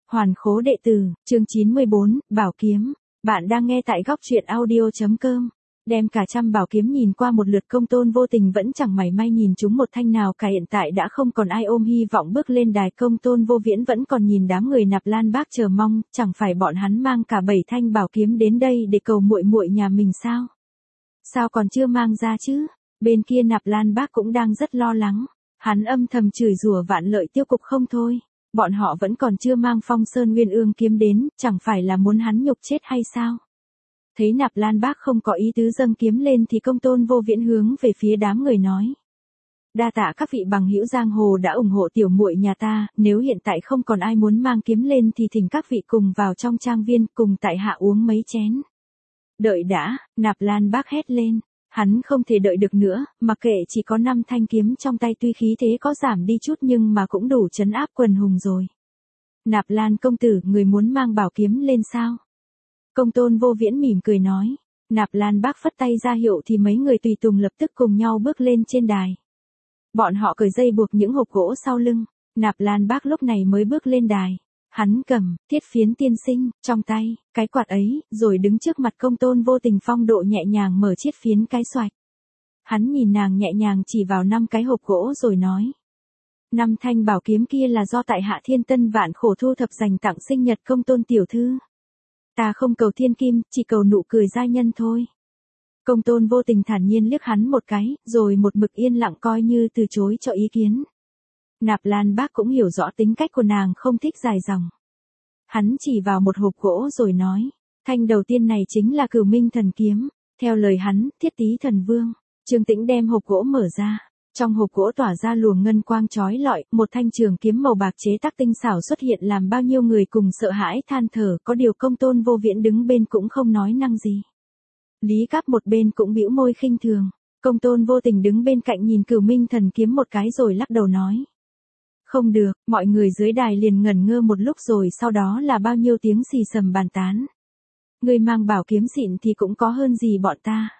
Hoàn khố đệ tử, chương 94, Bảo kiếm. Bạn đang nghe tại góc truyện audio.com. Đem cả trăm bảo kiếm nhìn qua một lượt, Công Tôn Vô Tình vẫn chẳng mảy may nhìn chúng một thanh nào cả. Hiện tại đã không còn ai ôm hy vọng bước lên đài, Công Tôn Vô Viễn vẫn còn nhìn đám người Nạp Lan Bác chờ mong, chẳng phải bọn hắn mang cả 7 thanh bảo kiếm đến đây để cầu muội muội nhà mình sao? Sao còn chưa mang ra chứ? Bên kia Nạp Lan Bác cũng đang rất lo lắng, hắn âm thầm chửi rủa Vạn Lợi Tiêu Cục không thôi. Bọn họ vẫn còn chưa mang Phong Sơn Nguyên Ương kiếm đến, chẳng phải là muốn hắn nhục chết hay sao? Thấy Nạp Lan Bác không có ý tứ dâng kiếm lên thì Công Tôn Vô Viễn hướng về phía đám người nói: đa tạ các vị bằng hữu giang hồ đã ủng hộ tiểu muội nhà ta, nếu hiện tại không còn ai muốn mang kiếm lên thì thỉnh các vị cùng vào trong trang viên cùng tại hạ uống mấy chén. Đợi đã, Nạp Lan Bác hét lên. Hắn không thể đợi được nữa, mặc kệ chỉ có 5 thanh kiếm trong tay tuy khí thế có giảm đi chút nhưng mà cũng đủ trấn áp quần hùng rồi. Nạp Lan công tử, người muốn mang bảo kiếm lên sao? Công Tôn Vô Viễn mỉm cười nói. Nạp Lan Bác phất tay ra hiệu thì mấy người tùy tùng lập tức cùng nhau bước lên trên đài. Bọn họ cởi dây buộc những hộp gỗ sau lưng, Nạp Lan Bác lúc này mới bước lên đài. Hắn cầm Thiết Phiến tiên sinh trong tay, cái quạt ấy, rồi đứng trước mặt Công Tôn Vô Tình phong độ nhẹ nhàng mở chiếc phiến cái xoạch. Hắn nhìn nàng nhẹ nhàng chỉ vào 5 cái hộp gỗ rồi nói: 5 thanh bảo kiếm kia là do tại hạ thiên tân vạn khổ thu thập dành tặng sinh nhật Công Tôn tiểu thư. Ta không cầu thiên kim, chỉ cầu nụ cười giai nhân thôi. Công Tôn Vô Tình thản nhiên liếc hắn một cái, rồi một mực yên lặng coi như từ chối cho ý kiến. Nạp Lan Bác cũng hiểu rõ tính cách của nàng không thích dài dòng. Hắn chỉ vào một hộp gỗ rồi nói: thanh đầu tiên này chính là Cửu Minh thần kiếm. Theo lời hắn, Thiết Tý thần vương. Trương Tĩnh đem hộp gỗ mở ra. Trong hộp gỗ tỏa ra luồng ngân quang chói lọi, một thanh trường kiếm màu bạc chế tác tinh xảo xuất hiện làm bao nhiêu người cùng sợ hãi than thở, có điều Công Tôn Vô Viễn đứng bên cũng không nói năng gì. Lý Cáp một bên cũng bĩu môi khinh thường. Công Tôn Vô Tình đứng bên cạnh nhìn Cửu Minh thần kiếm một cái rồi lắc đầu nói: không được, mọi người dưới đài liền ngẩn ngơ một lúc rồi sau đó là bao nhiêu tiếng xì xầm bàn tán. Người mang bảo kiếm xịn thì cũng có hơn gì bọn ta.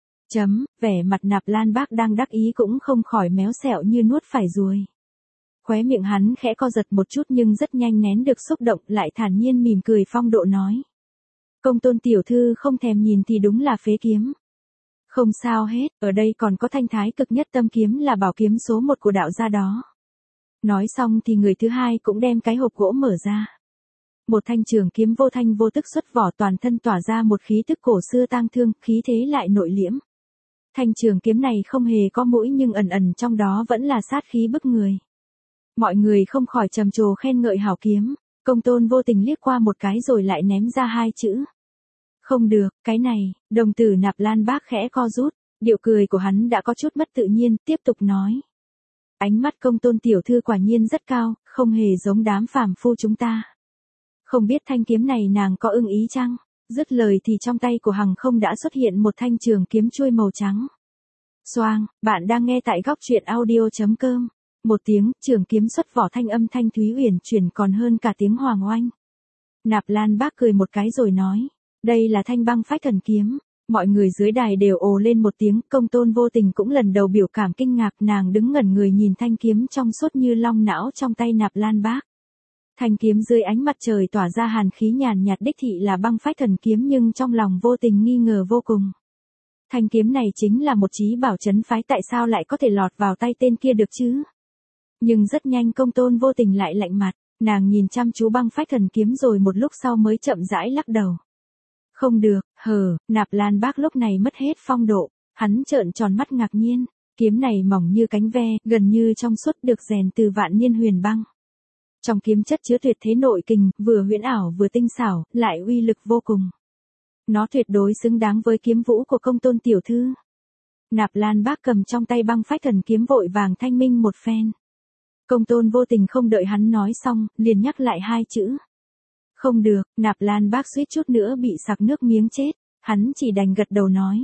Vẻ mặt Nạp Lan Bác đang đắc ý cũng không khỏi méo xẹo như nuốt phải ruồi. Khóe miệng hắn khẽ co giật một chút nhưng rất nhanh nén được xúc động, lại thản nhiên mỉm cười phong độ nói: Công Tôn tiểu thư không thèm nhìn thì đúng là phế kiếm. Không sao hết, ở đây còn có thanh Thái Cực Nhất Tâm kiếm là bảo kiếm số 1 của đạo gia đó. Nói xong thì người thứ hai cũng đem cái hộp gỗ mở ra. Một thanh trường kiếm vô thanh vô tức xuất vỏ, toàn thân tỏa ra một khí tức cổ xưa tang thương, khí thế lại nội liễm. Thanh trường kiếm này không hề có mũi nhưng ẩn ẩn trong đó vẫn là sát khí bức người. Mọi người không khỏi trầm trồ khen ngợi hảo kiếm. Công Tôn Vô Tình liếc qua một cái rồi lại ném ra 2 chữ: không được, cái này. Đồng tử Nạp Lan Bác khẽ co rút, điệu cười của hắn đã có chút mất tự nhiên, tiếp tục nói: ánh mắt Công Tôn tiểu thư quả nhiên rất cao, không hề giống đám phàm phu chúng ta. Không biết thanh kiếm này nàng có ưng ý chăng? Dứt lời thì trong tay của Hằng Không đã xuất hiện một thanh trường kiếm chuôi màu trắng. Xoang, bạn đang nghe tại góc truyện audio.com. Một tiếng, trường kiếm xuất vỏ, thanh âm thanh thúy uyển chuyển còn hơn cả tiếng hoàng oanh. Nạp Lan Bác cười một cái rồi nói: đây là thanh Băng Phách thần kiếm. Mọi người dưới đài đều ồ lên một tiếng, Công Tôn Vô Tình cũng lần đầu biểu cảm kinh ngạc, nàng đứng ngẩn người nhìn thanh kiếm trong suốt như long não trong tay Nạp Lan Bác. Thanh kiếm dưới ánh mặt trời tỏa ra hàn khí nhàn nhạt, đích thị là Băng Phách thần kiếm nhưng trong lòng Vô Tình nghi ngờ vô cùng. Thanh kiếm này chính là một chí bảo trấn phái, tại sao lại có thể lọt vào tay tên kia được chứ? Nhưng rất nhanh Công Tôn Vô Tình lại lạnh mặt, nàng nhìn chăm chú Băng Phách thần kiếm rồi một lúc sau mới chậm rãi lắc đầu. Không được, Nạp Lan Bác lúc này mất hết phong độ, hắn trợn tròn mắt ngạc nhiên, kiếm này mỏng như cánh ve, gần như trong suốt, được rèn từ vạn niên huyền băng. Trong kiếm chất chứa tuyệt thế nội kình, vừa huyễn ảo vừa tinh xảo, lại uy lực vô cùng. Nó tuyệt đối xứng đáng với kiếm vũ của Công Tôn tiểu thư. Nạp Lan Bác cầm trong tay Băng Phách thần kiếm vội vàng thanh minh một phen. Công Tôn Vô Tình không đợi hắn nói xong, liền nhắc lại 2 chữ. Không được, Nạp Lan Bác suýt chút nữa bị sặc nước miếng chết, hắn chỉ đành gật đầu nói: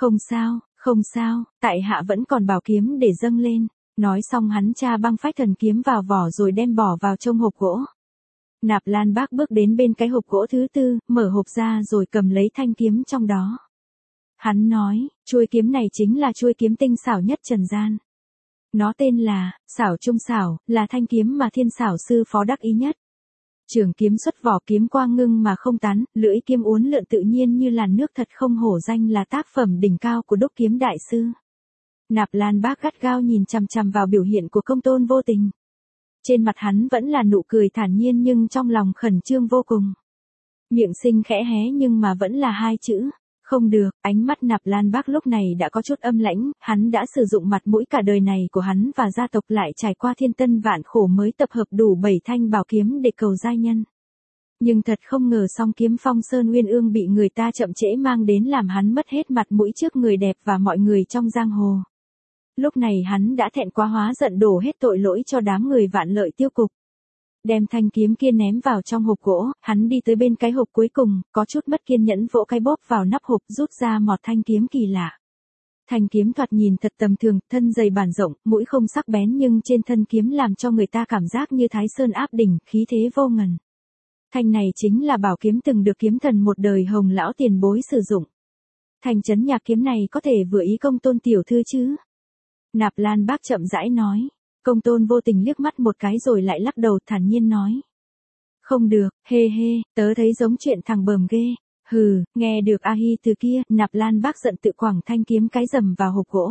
không sao, tại hạ vẫn còn bảo kiếm để dâng lên. Nói xong hắn tra Băng Phách thần kiếm vào vỏ rồi đem bỏ vào trong hộp gỗ. Nạp Lan Bác bước đến bên cái hộp gỗ thứ 4, mở hộp ra rồi cầm lấy thanh kiếm trong đó. Hắn nói: chuôi kiếm này chính là chuôi kiếm tinh xảo nhất trần gian. Nó tên là Xảo Trung Xảo, là thanh kiếm mà Thiên Xảo sư phó đắc ý nhất. Trường kiếm xuất vỏ, kiếm quang ngưng mà không tán, lưỡi kiếm uốn lượn tự nhiên như làn nước, thật không hổ danh là tác phẩm đỉnh cao của Đúc kiếm đại sư. Nạp Lan Bác gắt gao nhìn chằm chằm vào biểu hiện của Công Tôn Vô Tình. Trên mặt hắn vẫn là nụ cười thản nhiên nhưng trong lòng khẩn trương vô cùng. Miệng sinh khẽ hé nhưng mà vẫn là hai chữ. Không được. Ánh mắt Nạp Lan Bác lúc này đã có chút âm lãnh, hắn đã sử dụng mặt mũi cả đời này của hắn và gia tộc, lại trải qua thiên tân vạn khổ mới tập hợp đủ 7 thanh bảo kiếm để cầu giai nhân. Nhưng thật không ngờ song kiếm Phong Sơn Uyên Ương bị người ta chậm trễ mang đến, làm hắn mất hết mặt mũi trước người đẹp và mọi người trong giang hồ. Lúc này hắn đã thẹn quá hóa giận, đổ hết tội lỗi cho đám người Vạn Lợi Tiêu Cục. Đem thanh kiếm kia ném vào trong hộp gỗ, hắn đi tới bên cái hộp cuối cùng, có chút mất kiên nhẫn vỗ cái bóp vào nắp hộp, rút ra một thanh kiếm kỳ lạ. Thanh kiếm thoạt nhìn thật tầm thường, thân dày bản rộng, mũi không sắc bén, nhưng trên thân kiếm làm cho người ta cảm giác như Thái Sơn áp đỉnh, khí thế vô ngần. Thanh này chính là bảo kiếm từng được kiếm thần một đời Hồng lão tiền bối sử dụng. Thanh chấn nhạc kiếm này có thể vừa ý Công Tôn tiểu thư chứ? Nạp Lan Bác chậm rãi nói. Công Tôn Vô Tình liếc mắt một cái rồi lại lắc đầu, thản nhiên nói. Không được, hê hê, tớ thấy giống chuyện thằng bờm ghê. Hừ, nghe được A Hi từ kia, Nạp Lan Bác giận tự quẳng thanh kiếm cái rầm vào hộp gỗ.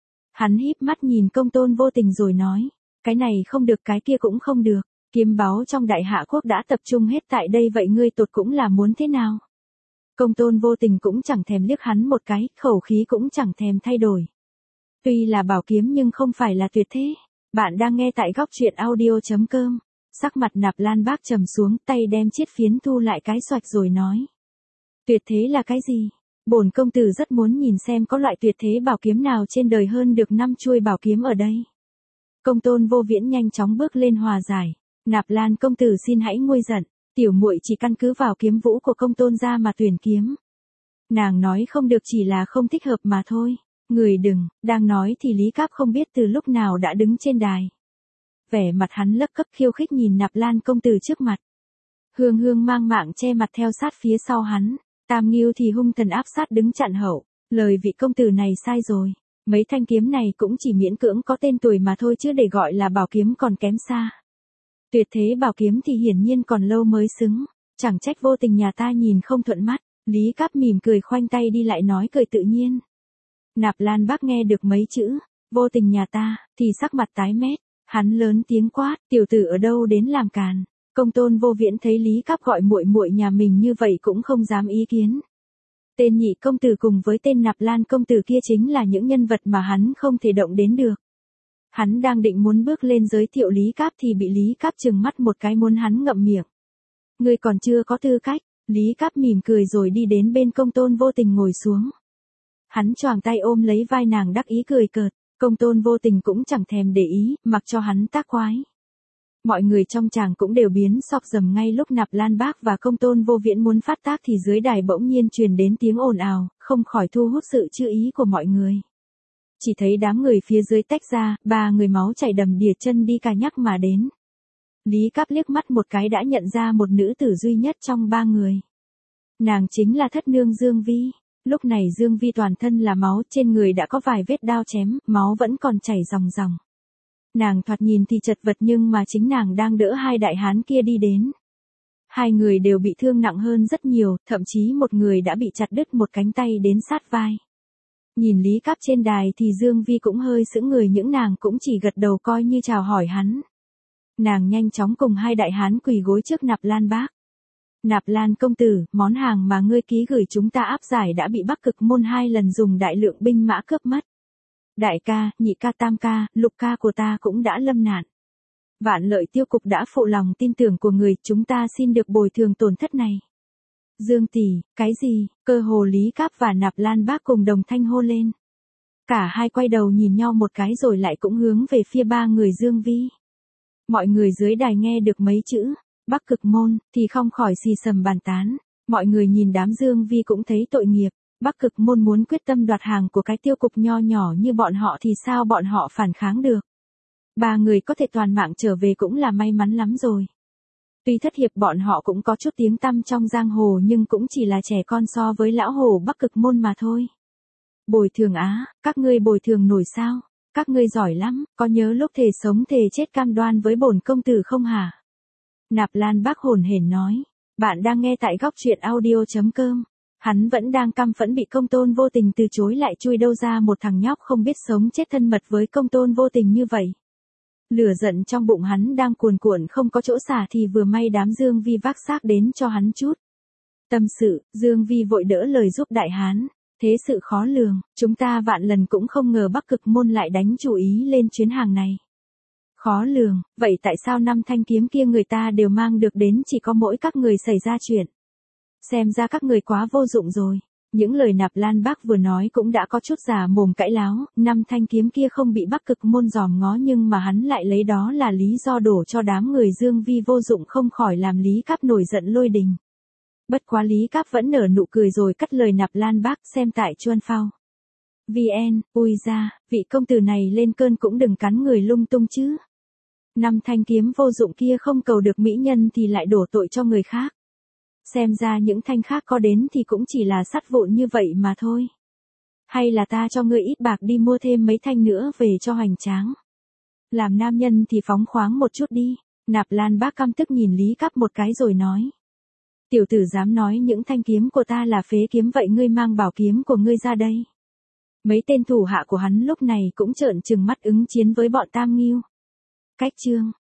Hắn híp mắt nhìn Công Tôn Vô Tình rồi nói. Cái này không được, cái kia cũng không được. Kiếm báu trong Đại Hạ Quốc đã tập trung hết tại đây, vậy ngươi tột cũng là muốn thế nào? Công Tôn Vô Tình cũng chẳng thèm liếc hắn một cái, khẩu khí cũng chẳng thèm thay đổi. Tuy là bảo kiếm nhưng không phải là tuyệt thế. Bạn đang nghe tại góc truyện audio.com. Sắc mặt Nạp Lan Bác trầm xuống, tay đem chiếc phiến thu lại cái xoạch rồi nói. Tuyệt thế là cái gì? Bổn công tử rất muốn nhìn xem có loại tuyệt thế bảo kiếm nào trên đời hơn được 5 chuôi bảo kiếm ở đây. Công Tôn Vô Viễn nhanh chóng bước lên hòa giải. Nạp Lan công tử xin hãy nguôi giận, tiểu muội chỉ căn cứ vào kiếm vũ của Công Tôn gia mà tuyển kiếm. Nàng nói không được chỉ là không thích hợp mà thôi. Người đừng, đang nói thì Lý Cáp không biết từ lúc nào đã đứng trên đài. Vẻ mặt hắn lấp cấp khiêu khích nhìn Nạp Lan công tử trước mặt. Hương Hương mang mạng che mặt theo sát phía sau hắn. Tam Nghiêu thì hung thần áp sát đứng chặn hậu. Lời vị công tử này sai rồi. Mấy thanh kiếm này cũng chỉ miễn cưỡng có tên tuổi mà thôi, chứ để gọi là bảo kiếm còn kém xa. Tuyệt thế bảo kiếm thì hiển nhiên còn lâu mới xứng. Chẳng trách Vô Tình nhà ta nhìn không thuận mắt. Lý Cáp mỉm cười khoanh tay đi lại nói cười tự nhiên. Nạp Lan Bác nghe được mấy chữ Vô Tình nhà ta thì sắc mặt tái mét, hắn lớn tiếng quát, tiểu tử ở đâu đến làm càn. Công Tôn Vô Viễn thấy Lý Cáp gọi muội muội nhà mình như vậy cũng không dám ý kiến. Tên nhị công tử cùng với tên Nạp Lan công tử kia chính là những nhân vật mà hắn không thể động đến được. Hắn đang định muốn bước lên giới thiệu Lý Cáp thì bị Lý Cáp trừng mắt một cái muốn hắn ngậm miệng. Ngươi còn chưa có tư cách. Lý Cáp mỉm cười rồi đi đến bên Công Tôn Vô Tình ngồi xuống. Hắn choàng tay ôm lấy vai nàng đắc ý cười cợt. Công Tôn Vô Tình cũng chẳng thèm để ý, mặc cho hắn tác quái. Mọi người trong tràng cũng đều biến sọc dầm. Ngay lúc Nạp Lan Bác và Công Tôn Vô Viễn muốn phát tác thì dưới đài bỗng nhiên truyền đến tiếng ồn ào, không khỏi thu hút sự chú ý của mọi người. Chỉ thấy đám người phía dưới tách ra, 3 người máu chảy đầm đìa chân đi cà nhắc mà đến. Lý Cáp liếc mắt một cái đã nhận ra một nữ tử duy nhất trong 3 người. Nàng chính là thất nương Dương Vi. Lúc này Dương Vi toàn thân là máu, trên người đã có vài vết đao chém, máu vẫn còn chảy ròng ròng. Nàng thoạt nhìn thì chật vật nhưng mà chính nàng đang đỡ hai đại hán kia đi đến. Hai người đều bị thương nặng hơn rất nhiều, thậm chí một người đã bị chặt đứt một cánh tay đến sát vai. Nhìn Lý Cáp trên đài thì Dương Vi cũng hơi sững người, những nàng cũng chỉ gật đầu coi như chào hỏi hắn. Nàng nhanh chóng cùng hai đại hán quỳ gối trước Nạp Lan Bác. Nạp Lan công tử, món hàng mà ngươi ký gửi chúng ta áp giải đã bị Bắc Cực Môn 2 lần dùng đại lượng binh mã cướp mất. Đại ca, nhị ca, tam ca, lục ca của ta cũng đã lâm nạn. Vạn Lợi Tiêu Cục đã phụ lòng tin tưởng của người, chúng ta xin được bồi thường tổn thất này. Dương tỷ, cái gì? Cơ hồ Lý Cáp và Nạp Lan Bác cùng đồng thanh hô lên. Cả hai quay đầu nhìn nhau một cái rồi lại cũng hướng về phía 3 người Dương Vi. Mọi người dưới đài nghe được mấy chữ Bắc Cực Môn thì không khỏi xì xầm bàn tán. Mọi người nhìn đám Dương Vi cũng thấy tội nghiệp. Bắc Cực Môn muốn quyết tâm đoạt hàng của cái tiêu cục nho nhỏ như bọn họ thì sao bọn họ phản kháng được. 3 người có thể toàn mạng trở về cũng là may mắn lắm rồi. Tuy thất hiệp bọn họ cũng có chút tiếng tăm trong giang hồ nhưng cũng chỉ là trẻ con so với lão hồ Bắc Cực Môn mà thôi. Bồi thường á, các ngươi bồi thường nổi sao? Các ngươi giỏi lắm, có nhớ lúc thề sống thề chết cam đoan với bổn công tử không hả? Nạp Lan Bác hồn hển nói. Bạn đang nghe tại góc truyện audio.com. Hắn vẫn đang căm phẫn bị Công Tôn Vô Tình từ chối, lại chui đâu ra một thằng nhóc không biết sống chết thân mật với Công Tôn Vô Tình như vậy. Lửa giận trong bụng hắn đang cuồn cuộn không có chỗ xả thì vừa may đám Dương Vi vác xác đến cho hắn chút tâm sự. Dương Vi vội đỡ lời giúp đại hán. Thế sự khó lường, chúng ta vạn lần cũng không ngờ Bắc Cực Môn lại đánh chủ ý lên chuyến hàng này. Khó lường, vậy tại sao 5 thanh kiếm kia người ta đều mang được đến, chỉ có mỗi các người xảy ra chuyện? Xem ra các người quá vô dụng rồi. Những lời Nạp Lan Bác vừa nói cũng đã có chút giả mồm cãi láo. 5 thanh kiếm kia không bị Bắc Cực Môn dòm ngó, nhưng mà hắn lại lấy đó là lý do đổ cho đám người Dương Vi vô dụng, không khỏi làm Lý Cáp nổi giận lôi đình. Bất quá Lý Cáp vẫn nở nụ cười rồi cắt lời Nạp Lan Bác, xem tại Chuan Phao VN. Ui ra, vị công tử này lên cơn cũng đừng cắn người lung tung chứ. 5 thanh kiếm vô dụng kia không cầu được mỹ nhân thì lại đổ tội cho người khác. Xem ra những thanh khác có đến thì cũng chỉ là sắt vụn như vậy mà thôi. Hay là ta cho ngươi ít bạc đi mua thêm mấy thanh nữa về cho hoành tráng. Làm nam nhân thì phóng khoáng một chút đi. Nạp Lan Bác căm tức nhìn Lý Cáp một cái rồi nói. Tiểu tử dám nói những thanh kiếm của ta là phế kiếm, vậy ngươi mang bảo kiếm của ngươi ra đây. Mấy tên thủ hạ của hắn lúc này cũng trợn trừng mắt ứng chiến với bọn Tam Nghiêu. Cách chương